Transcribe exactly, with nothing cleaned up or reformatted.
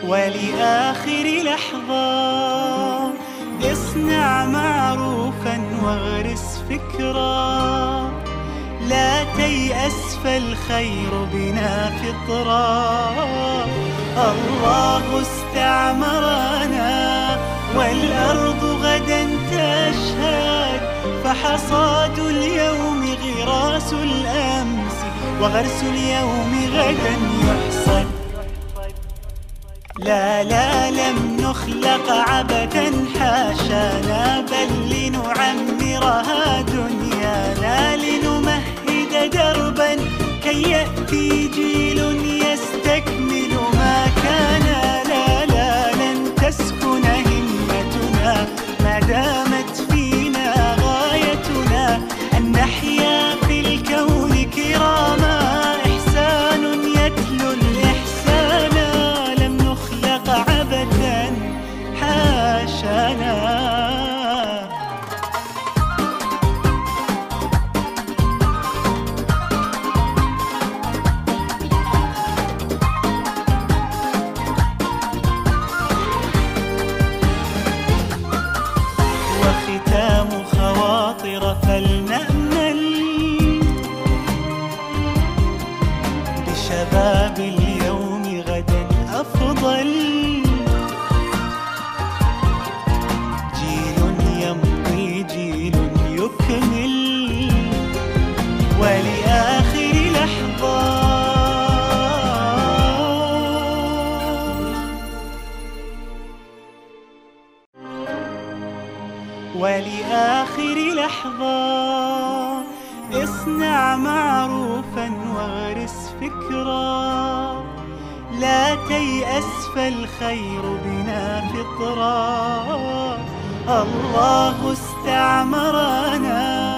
ولآخر لحظة اصنع معروفا واغرس فكرا، لا تيأس فالخير بنا فطرا. الله استعمرنا والأرض غدا تشهد، فحصاد اليوم غراس الأمس وغرس اليوم غدا يحصد. لا لا لم نخلق عبثا حاشانا، بل لنعمرها دنيانا، لنمهد دربا كي يأتي جيل يستكمل ما كان. لا لا لن تسكن همتنا ما دامت فينا غايتنا، أن نحيا في الكون كراما، إحسان يتلو الإحسان، لم نخلق عبثا حاشانا. وختام خواطر فلنأمل بشباب اليوم غدا أفضل، جيل يمضي جيل يكمل، ولآخر لحظة ولآخر لحظة اصنع معروفا واغرس فكرا، لا تيأس فالخير بنا فطرا. الله استعمرنا